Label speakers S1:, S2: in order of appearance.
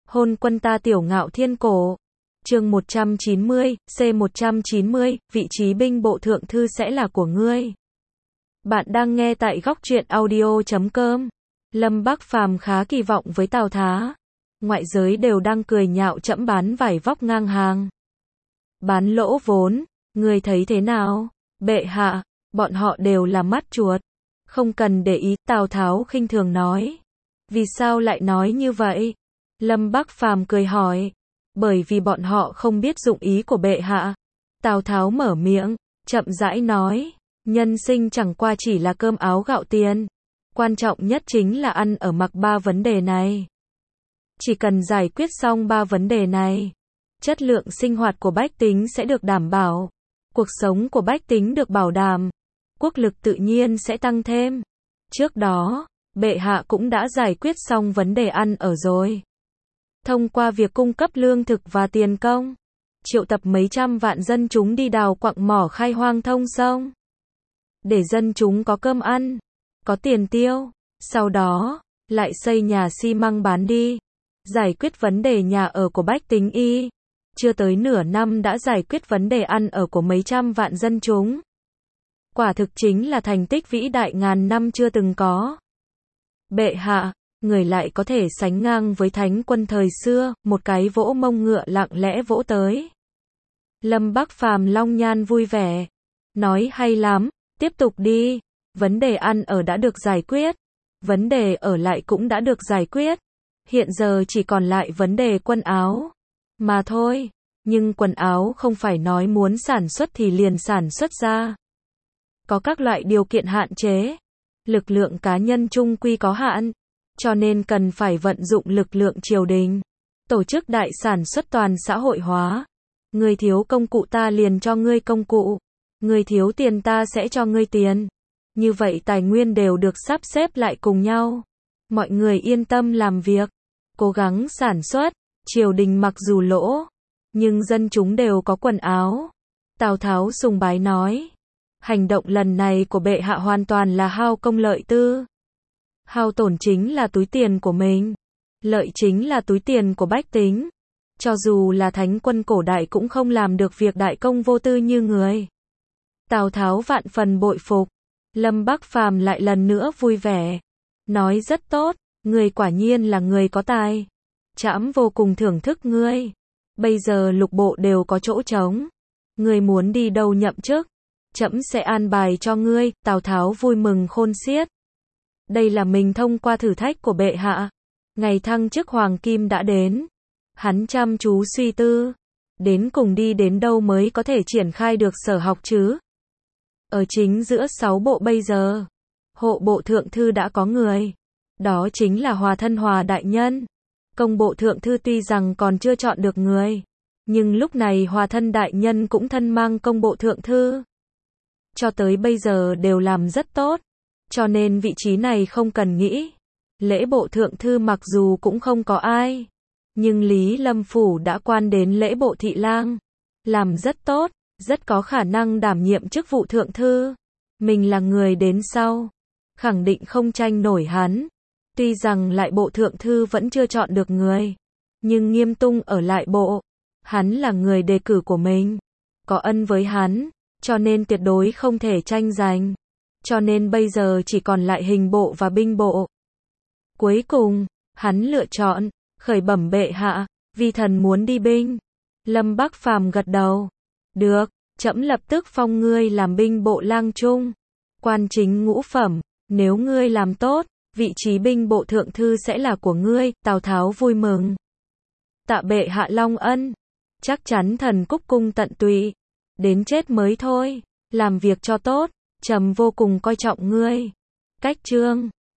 S1: Hôn quân ta tiểu ngạo thiên cổ. Chương 190, C190, vị trí binh bộ thượng thư sẽ là của ngươi. Bạn đang nghe tại góc truyện audio.com. Lâm Bắc Phàm khá kỳ vọng với Tào Tháo. Ngoại giới đều đang cười nhạo trẫm bán vải vóc ngang hàng. Bán lỗ vốn, ngươi thấy thế nào? Bệ hạ, bọn họ đều là mắt chuột. Không cần để ý, Tào Tháo khinh thường nói. Vì sao lại nói như vậy? Lâm Bắc Phàm cười hỏi. Bởi vì bọn họ không biết dụng ý của bệ hạ. Tào Tháo mở miệng, chậm rãi nói. Nhân sinh chẳng qua chỉ là cơm áo gạo tiền. Quan trọng nhất chính là ăn ở mặc ba vấn đề này. Chỉ cần giải quyết xong ba vấn đề này, chất lượng sinh hoạt của bách tính sẽ được đảm bảo. Cuộc sống của bách tính được bảo đảm. Quốc lực tự nhiên sẽ tăng thêm. Trước đó, bệ hạ cũng đã giải quyết xong vấn đề ăn ở rồi. Thông qua việc cung cấp lương thực và tiền công, triệu tập mấy trăm vạn dân chúng đi đào quặng mỏ khai hoang thông sông. Để dân chúng có cơm ăn, có tiền tiêu, sau đó, lại xây nhà xi măng bán đi. Giải quyết vấn đề nhà ở của bách tính chưa tới nửa năm đã giải quyết vấn đề ăn ở của mấy trăm vạn dân chúng. Quả thực chính là thành tích vĩ đại ngàn năm chưa từng có. Bệ hạ, người lại có thể sánh ngang với thánh quân thời xưa, một cái vỗ mông ngựa lặng lẽ vỗ tới. Lâm Bắc Phàm long nhan vui vẻ, nói hay lắm, tiếp tục đi, vấn đề ăn ở đã được giải quyết, vấn đề ở lại cũng đã được giải quyết, hiện giờ chỉ còn lại vấn đề quần áo, mà thôi, nhưng quần áo không phải nói muốn sản xuất thì liền sản xuất ra. Có các loại điều kiện hạn chế, lực lượng cá nhân chung quy có hạn. Cho nên cần phải vận dụng lực lượng triều đình, tổ chức đại sản xuất toàn xã hội hóa. Ngươi thiếu công cụ ta liền cho ngươi công cụ, ngươi thiếu tiền ta sẽ cho ngươi tiền. Như vậy tài nguyên đều được sắp xếp lại cùng nhau. Mọi người yên tâm làm việc, cố gắng sản xuất, triều đình mặc dù lỗ, nhưng dân chúng đều có quần áo. Tào Tháo sùng bái nói, hành động lần này của bệ hạ hoàn toàn là hao công lợi tư. Hao tổn chính là túi tiền của mình, lợi chính là túi tiền của bách tính. Cho dù là thánh quân cổ đại cũng không làm được việc đại công vô tư như người. Tào Tháo vạn phần bội phục. Lâm Bắc Phàm lại lần nữa vui vẻ, nói rất tốt, người quả nhiên là người có tài. Trẫm vô cùng thưởng thức ngươi. Bây giờ lục bộ đều có chỗ trống, ngươi muốn đi đâu nhậm chức, trẫm sẽ an bài cho ngươi. Tào Tháo vui mừng khôn xiết. Đây là mình thông qua thử thách của bệ hạ. Ngày thăng chức hoàng kim đã đến. Hắn chăm chú suy tư. Đến cùng đi đến đâu mới có thể triển khai được sở học chứ? Ở chính giữa 6 bộ bây giờ, hộ bộ thượng thư đã có người. Đó chính là Hòa Thân Hòa đại nhân. Công bộ thượng thư tuy rằng còn chưa chọn được người, nhưng lúc này Hòa Thân đại nhân cũng thân mang công bộ thượng thư. Cho tới bây giờ đều làm rất tốt. Cho nên vị trí này không cần nghĩ. Lễ bộ thượng thư mặc dù cũng không có ai, nhưng Lý Lâm Phủ đã quan đến lễ bộ thị lang. Làm rất tốt, rất có khả năng đảm nhiệm chức vụ thượng thư. Mình là người đến sau, khẳng định không tranh nổi hắn. Tuy rằng lại bộ thượng thư vẫn chưa chọn được người, nhưng Nghiêm Tung ở lại bộ. Hắn là người đề cử của mình, có ân với hắn, cho nên tuyệt đối không thể tranh giành. Cho nên bây giờ chỉ còn lại hình bộ và binh bộ. Cuối cùng, hắn lựa chọn, khởi bẩm bệ hạ, vi thần muốn đi binh. Lâm Bắc Phàm gật đầu. Được, trẫm lập tức phong ngươi làm binh bộ lang trung, quan chính ngũ phẩm. Nếu ngươi làm tốt, vị trí binh bộ thượng thư sẽ là của ngươi. Tào Tháo vui mừng. Tạ bệ hạ long ân. Chắc chắn thần cúc cung tận tụy. Đến chết mới thôi. Làm việc cho tốt. Trẫm vô cùng coi trọng ngươi. Cách chương